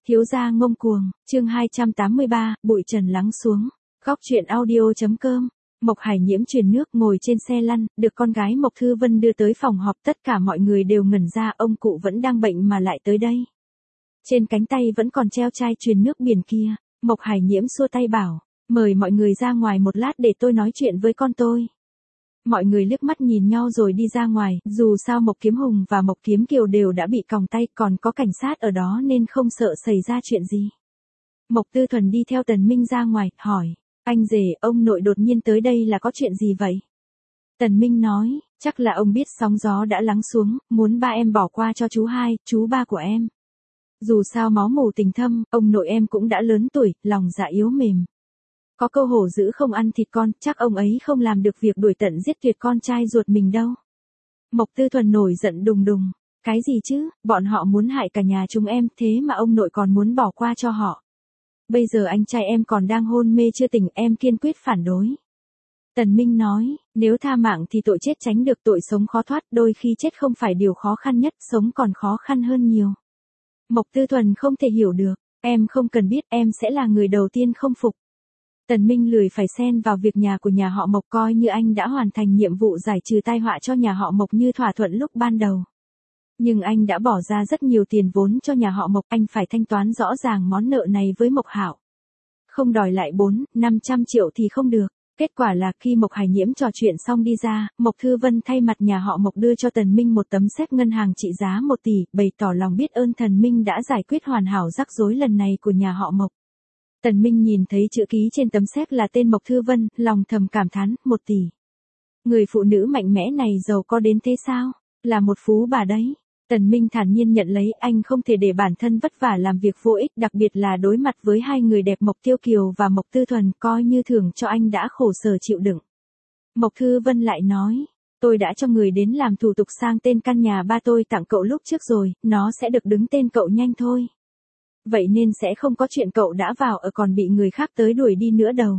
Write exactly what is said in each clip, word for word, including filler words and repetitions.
Thiếu gia ngông cuồng, chương hai trăm tám mươi ba, bụi trần lắng xuống. Góc truyện audio.com. Mộc Hải Nhiễm truyền nước ngồi trên xe lăn, được con gái Mộc Thư Vân đưa tới phòng họp, tất cả mọi người đều ngẩn ra, ông cụ vẫn đang bệnh mà lại tới đây. Trên cánh tay vẫn còn treo chai truyền nước biển kia. Mộc Hải Nhiễm xua tay bảo, mời mọi người ra ngoài một lát để tôi nói chuyện với con tôi. Mọi người liếc mắt nhìn nhau rồi đi ra ngoài, dù sao Mộc Kiếm Hùng và Mộc Kiếm Kiều đều đã bị còng tay, còn có cảnh sát ở đó nên không sợ xảy ra chuyện gì. Mộc Tư Thuần đi theo Tần Minh ra ngoài, hỏi, anh rể, ông nội đột nhiên tới đây là có chuyện gì vậy? Tần Minh nói, chắc là ông biết sóng gió đã lắng xuống, muốn ba em bỏ qua cho chú hai, chú ba của em. Dù sao máu mủ tình thâm, ông nội em cũng đã lớn tuổi, lòng dạ yếu mềm. Có câu hổ dữ không ăn thịt con, chắc ông ấy không làm được việc đuổi tận giết tuyệt con trai ruột mình đâu. Mộc Tư Thuần nổi giận đùng đùng, cái gì chứ, bọn họ muốn hại cả nhà chúng em, thế mà ông nội còn muốn bỏ qua cho họ. Bây giờ anh trai em còn đang hôn mê chưa tỉnh, em kiên quyết phản đối. Tần Minh nói, nếu tha mạng thì tội chết tránh được, tội sống khó thoát, đôi khi chết không phải điều khó khăn nhất, sống còn khó khăn hơn nhiều. Mộc Tư Thuần không thể hiểu được, em không cần biết, em sẽ là người đầu tiên không phục. Tần Minh lười phải xen vào việc nhà của nhà họ Mộc, coi như anh đã hoàn thành nhiệm vụ giải trừ tai họa cho nhà họ Mộc như thỏa thuận lúc ban đầu. Nhưng anh đã bỏ ra rất nhiều tiền vốn cho nhà họ Mộc, anh phải thanh toán rõ ràng món nợ này với Mộc Hạo. Không đòi lại bốn, năm trăm triệu thì không được. Kết quả là khi Mộc Hải Nhiễm trò chuyện xong đi ra, Mộc Thư Vân thay mặt nhà họ Mộc đưa cho Tần Minh một tấm séc ngân hàng trị giá một tỷ, bày tỏ lòng biết ơn Tần Minh đã giải quyết hoàn hảo rắc rối lần này của nhà họ Mộc. Tần Minh nhìn thấy chữ ký trên tấm séc là tên Mộc Thư Vân, lòng thầm cảm thán, một tỷ. Người phụ nữ mạnh mẽ này giàu có đến thế sao? Là một phú bà đấy. Tần Minh thản nhiên nhận lấy, anh không thể để bản thân vất vả làm việc vô ích, đặc biệt là đối mặt với hai người đẹp Mộc Tiêu Kiều và Mộc Tư Thuần, coi như thưởng cho anh đã khổ sở chịu đựng. Mộc Thư Vân lại nói, tôi đã cho người đến làm thủ tục sang tên căn nhà ba tôi tặng cậu lúc trước rồi, nó sẽ được đứng tên cậu nhanh thôi. Vậy nên sẽ không có chuyện cậu đã vào ở còn bị người khác tới đuổi đi nữa đâu.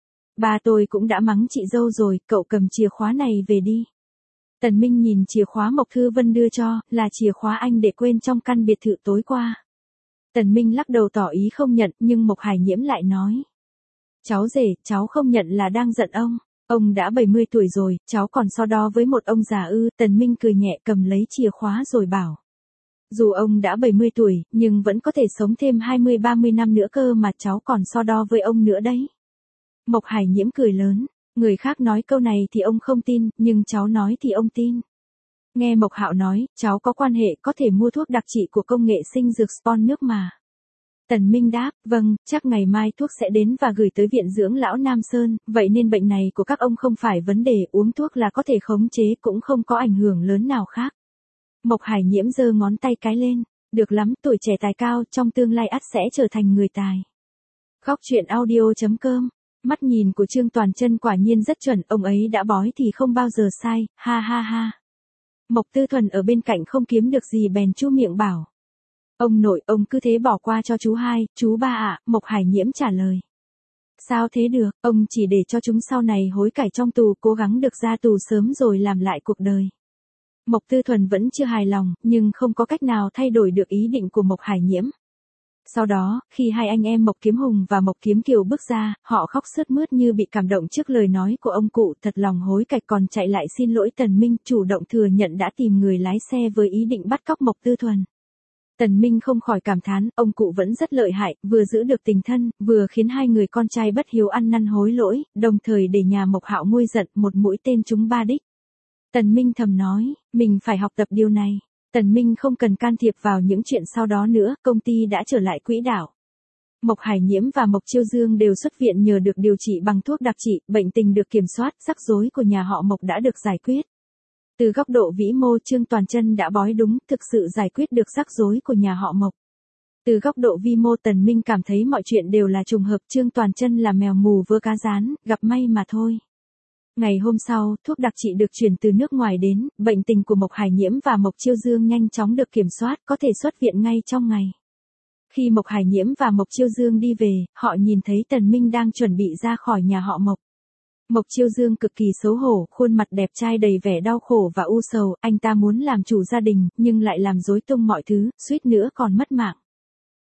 Ba tôi cũng đã mắng chị dâu rồi, cậu cầm chìa khóa này về đi. Tần Minh nhìn chìa khóa Mộc Thư Vân đưa cho, là chìa khóa anh để quên trong căn biệt thự tối qua. Tần Minh lắc đầu tỏ ý không nhận, nhưng Mộc Hải Nhiễm lại nói. Cháu rể, cháu không nhận là đang giận ông. Ông đã bảy mươi tuổi rồi, cháu còn so đo với một ông già ư. Tần Minh cười nhẹ cầm lấy chìa khóa rồi bảo. Dù ông đã bảy mươi tuổi, nhưng vẫn có thể sống thêm hai mươi ba mươi năm nữa cơ mà, cháu còn so đo với ông nữa đấy. Mộc Hải Nhiễm cười lớn. Người khác nói câu này thì ông không tin, nhưng cháu nói thì ông tin. Nghe Mộc Hạo nói, cháu có quan hệ có thể mua thuốc đặc trị của công nghệ sinh dược Spon nước mà. Tần Minh đáp, vâng, chắc ngày mai thuốc sẽ đến và gửi tới viện dưỡng lão Nam Sơn, vậy nên bệnh này của các ông không phải vấn đề, uống thuốc là có thể khống chế, cũng không có ảnh hưởng lớn nào khác. Mộc Hải Nhiễm giơ ngón tay cái lên, được lắm, tuổi trẻ tài cao, trong tương lai ắt sẽ trở thành người tài. Góc truyện audio.com. Mắt nhìn của Trương Toàn Chân quả nhiên rất chuẩn, ông ấy đã bói thì không bao giờ sai, ha ha ha. Mộc Tư Thuần ở bên cạnh không kiếm được gì bèn chu miệng bảo. Ông nội, ông cứ thế bỏ qua cho chú hai, chú ba ạ, à, Mộc Hải Nhiễm trả lời. Sao thế được, ông chỉ để cho chúng sau này hối cải trong tù, cố gắng được ra tù sớm rồi làm lại cuộc đời. Mộc Tư Thuần vẫn chưa hài lòng, nhưng không có cách nào thay đổi được ý định của Mộc Hải Nhiễm. Sau đó, khi hai anh em Mộc Kiếm Hùng và Mộc Kiếm Kiều bước ra, họ khóc sướt mướt như bị cảm động trước lời nói của ông cụ, thật lòng hối cải còn chạy lại xin lỗi Tần Minh, chủ động thừa nhận đã tìm người lái xe với ý định bắt cóc Mộc Tư Thuần. Tần Minh không khỏi cảm thán, ông cụ vẫn rất lợi hại, vừa giữ được tình thân, vừa khiến hai người con trai bất hiếu ăn năn hối lỗi, đồng thời để nhà Mộc Hạo nguôi giận, một mũi tên trúng ba đích. Tần Minh thầm nói, mình phải học tập điều này. Tần Minh không cần can thiệp vào những chuyện sau đó nữa, công ty đã trở lại quỹ đạo. Mộc Hải Nhiễm và Mộc Chiêu Dương đều xuất viện nhờ được điều trị bằng thuốc đặc trị, bệnh tình được kiểm soát, rắc rối của nhà họ Mộc đã được giải quyết. Từ góc độ vĩ mô, Trương Toàn Chân đã bói đúng, thực sự giải quyết được rắc rối của nhà họ Mộc. Từ góc độ vi mô, Tần Minh cảm thấy mọi chuyện đều là trùng hợp, Trương Toàn Chân là mèo mù vớ cá rán, gặp may mà thôi. Ngày hôm sau, thuốc đặc trị được chuyển từ nước ngoài đến, bệnh tình của Mộc Hải Nhiễm và Mộc Chiêu Dương nhanh chóng được kiểm soát, có thể xuất viện ngay trong ngày. Khi Mộc Hải Nhiễm và Mộc Chiêu Dương đi về, họ nhìn thấy Tần Minh đang chuẩn bị ra khỏi nhà họ Mộc. Mộc Chiêu Dương cực kỳ xấu hổ, khuôn mặt đẹp trai đầy vẻ đau khổ và u sầu, anh ta muốn làm chủ gia đình, nhưng lại làm rối tung mọi thứ, suýt nữa còn mất mạng.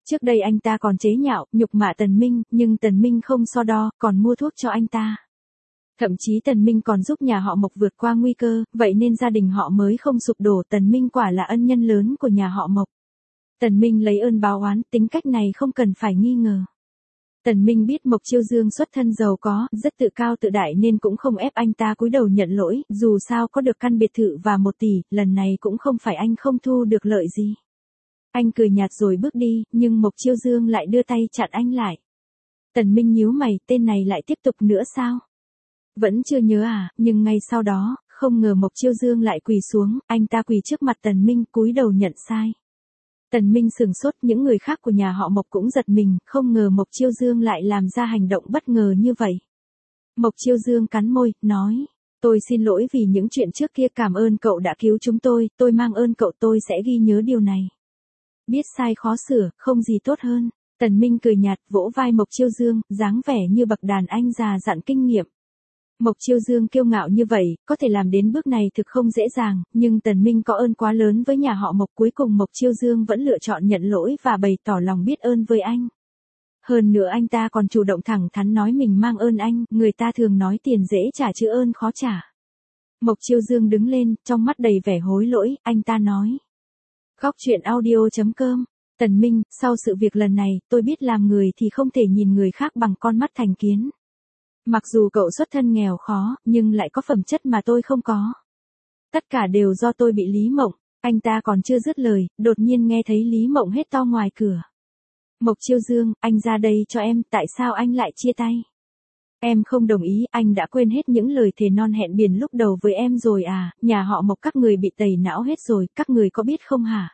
Trước đây anh ta còn chế nhạo, nhục mạ Tần Minh, nhưng Tần Minh không so đo, còn mua thuốc cho anh ta. Thậm chí Tần Minh còn giúp nhà họ Mộc vượt qua nguy cơ, vậy nên gia đình họ mới không sụp đổ. Tần Minh quả là ân nhân lớn của nhà họ Mộc. Tần Minh lấy ơn báo oán, tính cách này không cần phải nghi ngờ. Tần Minh biết Mộc Chiêu Dương xuất thân giàu có, rất tự cao tự đại nên cũng không ép anh ta cúi đầu nhận lỗi, dù sao có được căn biệt thự và một tỷ, lần này cũng không phải anh không thu được lợi gì. Anh cười nhạt rồi bước đi, nhưng Mộc Chiêu Dương lại đưa tay chặn anh lại. Tần Minh nhíu mày, tên này lại tiếp tục nữa sao? Vẫn chưa nhớ à, nhưng ngay sau đó, không ngờ Mộc Chiêu Dương lại quỳ xuống, anh ta quỳ trước mặt Tần Minh cúi đầu nhận sai. Tần Minh sừng sốt, những người khác của nhà họ Mộc cũng giật mình, không ngờ Mộc Chiêu Dương lại làm ra hành động bất ngờ như vậy. Mộc Chiêu Dương cắn môi, nói, tôi xin lỗi vì những chuyện trước kia, cảm ơn cậu đã cứu chúng tôi, tôi mang ơn cậu, tôi sẽ ghi nhớ điều này. Biết sai khó sửa, không gì tốt hơn. Tần Minh cười nhạt, vỗ vai Mộc Chiêu Dương, dáng vẻ như bậc đàn anh già dặn kinh nghiệm. Mộc Chiêu Dương kiêu ngạo như vậy, có thể làm đến bước này thực không dễ dàng, nhưng Tần Minh có ơn quá lớn với nhà họ Mộc, cuối cùng Mộc Chiêu Dương vẫn lựa chọn nhận lỗi và bày tỏ lòng biết ơn với anh. Hơn nữa anh ta còn chủ động thẳng thắn nói mình mang ơn anh, người ta thường nói tiền dễ trả chứ ơn khó trả. Mộc Chiêu Dương đứng lên, trong mắt đầy vẻ hối lỗi, anh ta nói. Góc truyện audio chấm com. Tần Minh, sau sự việc lần này, tôi biết làm người thì không thể nhìn người khác bằng con mắt thành kiến. Mặc dù cậu xuất thân nghèo khó, nhưng lại có phẩm chất mà tôi không có. Tất cả đều do tôi bị Lý Mộng. Anh ta còn chưa dứt lời, đột nhiên nghe thấy Lý Mộng hét to ngoài cửa. Mộc Chiêu Dương, anh ra đây cho em, tại sao anh lại chia tay? Em không đồng ý, anh đã quên hết những lời thề non hẹn biển lúc đầu với em rồi à, nhà họ Mộc các người bị tẩy não hết rồi, các người có biết không hả?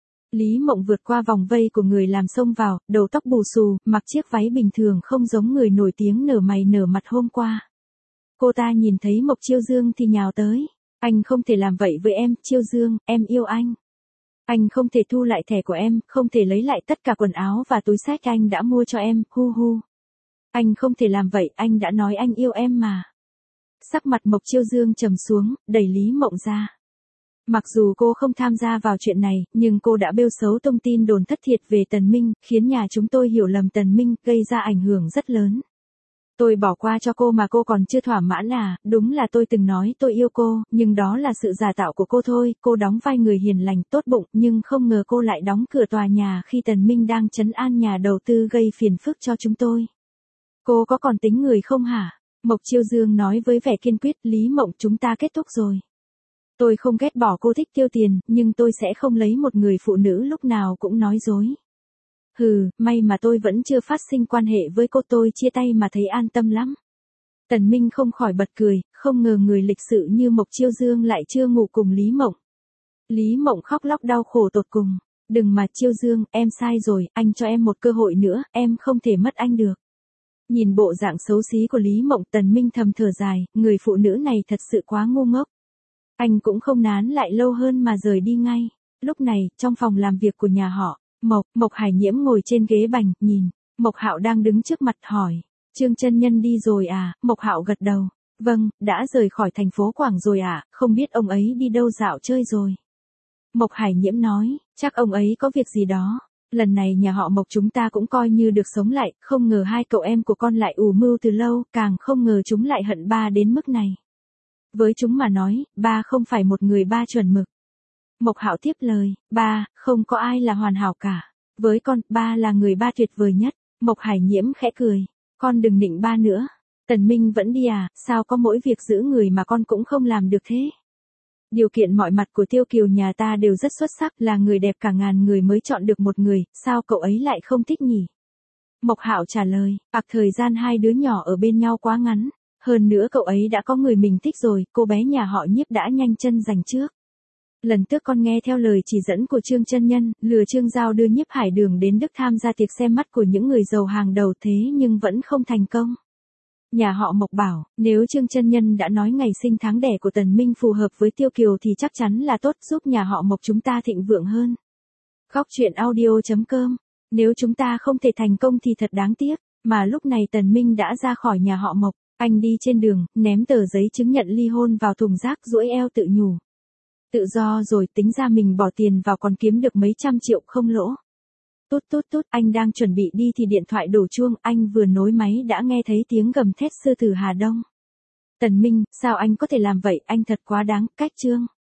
Lý Mộng vượt qua vòng vây của người làm xông vào, đầu tóc bù xù, mặc chiếc váy bình thường không giống người nổi tiếng nở mày nở mặt hôm qua. Cô ta nhìn thấy Mộc Chiêu Dương thì nhào tới. Anh không thể làm vậy với em, Chiêu Dương, em yêu anh. Anh không thể thu lại thẻ của em, không thể lấy lại tất cả quần áo và túi xách anh đã mua cho em, hu hu. Anh không thể làm vậy, anh đã nói anh yêu em mà. Sắc mặt Mộc Chiêu Dương trầm xuống, đẩy Lý Mộng ra. Mặc dù cô không tham gia vào chuyện này, nhưng cô đã bêu xấu thông tin đồn thất thiệt về Tần Minh, khiến nhà chúng tôi hiểu lầm Tần Minh, gây ra ảnh hưởng rất lớn. Tôi bỏ qua cho cô mà cô còn chưa thỏa mãn à, đúng là tôi từng nói tôi yêu cô, nhưng đó là sự giả tạo của cô thôi, cô đóng vai người hiền lành tốt bụng, nhưng không ngờ cô lại đóng cửa tòa nhà khi Tần Minh đang trấn an nhà đầu tư gây phiền phức cho chúng tôi. Cô có còn tính người không hả? Mộc Chiêu Dương nói với vẻ kiên quyết, Lý Mộng, chúng ta kết thúc rồi. Tôi không ghét bỏ cô thích tiêu tiền, nhưng tôi sẽ không lấy một người phụ nữ lúc nào cũng nói dối. Hừ, may mà tôi vẫn chưa phát sinh quan hệ với cô, tôi chia tay mà thấy an tâm lắm. Tần Minh không khỏi bật cười, không ngờ người lịch sự như Mộc Chiêu Dương lại chưa ngủ cùng Lý Mộng. Lý Mộng khóc lóc đau khổ tột cùng. Đừng mà Chiêu Dương, em sai rồi, anh cho em một cơ hội nữa, em không thể mất anh được. Nhìn bộ dạng xấu xí của Lý Mộng, Tần Minh thầm thở dài, người phụ nữ này thật sự quá ngu ngốc. Anh cũng không nán lại lâu hơn mà rời đi ngay. Lúc này, trong phòng làm việc của nhà họ Mộc, Mộc Hải Nhiễm ngồi trên ghế bành, nhìn Mộc Hạo đang đứng trước mặt hỏi, Trương chân nhân đi rồi à? Mộc Hạo gật đầu, vâng, đã rời khỏi thành phố Quảng rồi à, không biết ông ấy đi đâu dạo chơi rồi. Mộc Hải Nhiễm nói, chắc ông ấy có việc gì đó. Lần này nhà họ Mộc chúng ta cũng coi như được sống lại, không ngờ hai cậu em của con lại ủ mưu từ lâu, càng không ngờ chúng lại hận ba đến mức này. Với chúng mà nói, ba không phải một người ba chuẩn mực. Mộc Hạo tiếp lời, ba, không có ai là hoàn hảo cả. Với con, ba là người ba tuyệt vời nhất. Mộc Hải Nhiễm khẽ cười, con đừng nịnh ba nữa. Tần Minh vẫn đi à, sao có mỗi việc giữ người mà con cũng không làm được thế? Điều kiện mọi mặt của Tiêu Kiều nhà ta đều rất xuất sắc, là người đẹp cả ngàn người mới chọn được một người, sao cậu ấy lại không thích nhỉ? Mộc Hạo trả lời, ặc thời gian hai đứa nhỏ ở bên nhau quá ngắn. Hơn nữa cậu ấy đã có người mình thích rồi, cô bé nhà họ Nhiếp đã nhanh chân giành trước. Lần trước con nghe theo lời chỉ dẫn của Trương chân nhân, lừa Trương Giao đưa Nhiếp Hải Đường đến Đức tham gia tiệc xem mắt của những người giàu hàng đầu thế nhưng vẫn không thành công. Nhà họ Mộc bảo, nếu Trương chân nhân đã nói ngày sinh tháng đẻ của Tần Minh phù hợp với Tiêu Kiều thì chắc chắn là tốt, giúp nhà họ Mộc chúng ta thịnh vượng hơn. Góc truyện audio chấm com. Nếu chúng ta không thể thành công thì thật đáng tiếc, mà lúc này Tần Minh đã ra khỏi nhà họ Mộc. Anh đi trên đường, ném tờ giấy chứng nhận ly hôn vào thùng rác, duỗi eo tự nhủ. Tự do rồi, tính ra mình bỏ tiền vào còn kiếm được mấy trăm triệu không lỗ. Tút tút tút, anh đang chuẩn bị đi thì điện thoại đổ chuông, anh vừa nối máy đã nghe thấy tiếng gầm thét sư tử Hà Đông. Tần Minh, sao anh có thể làm vậy, anh thật quá đáng, cách chương.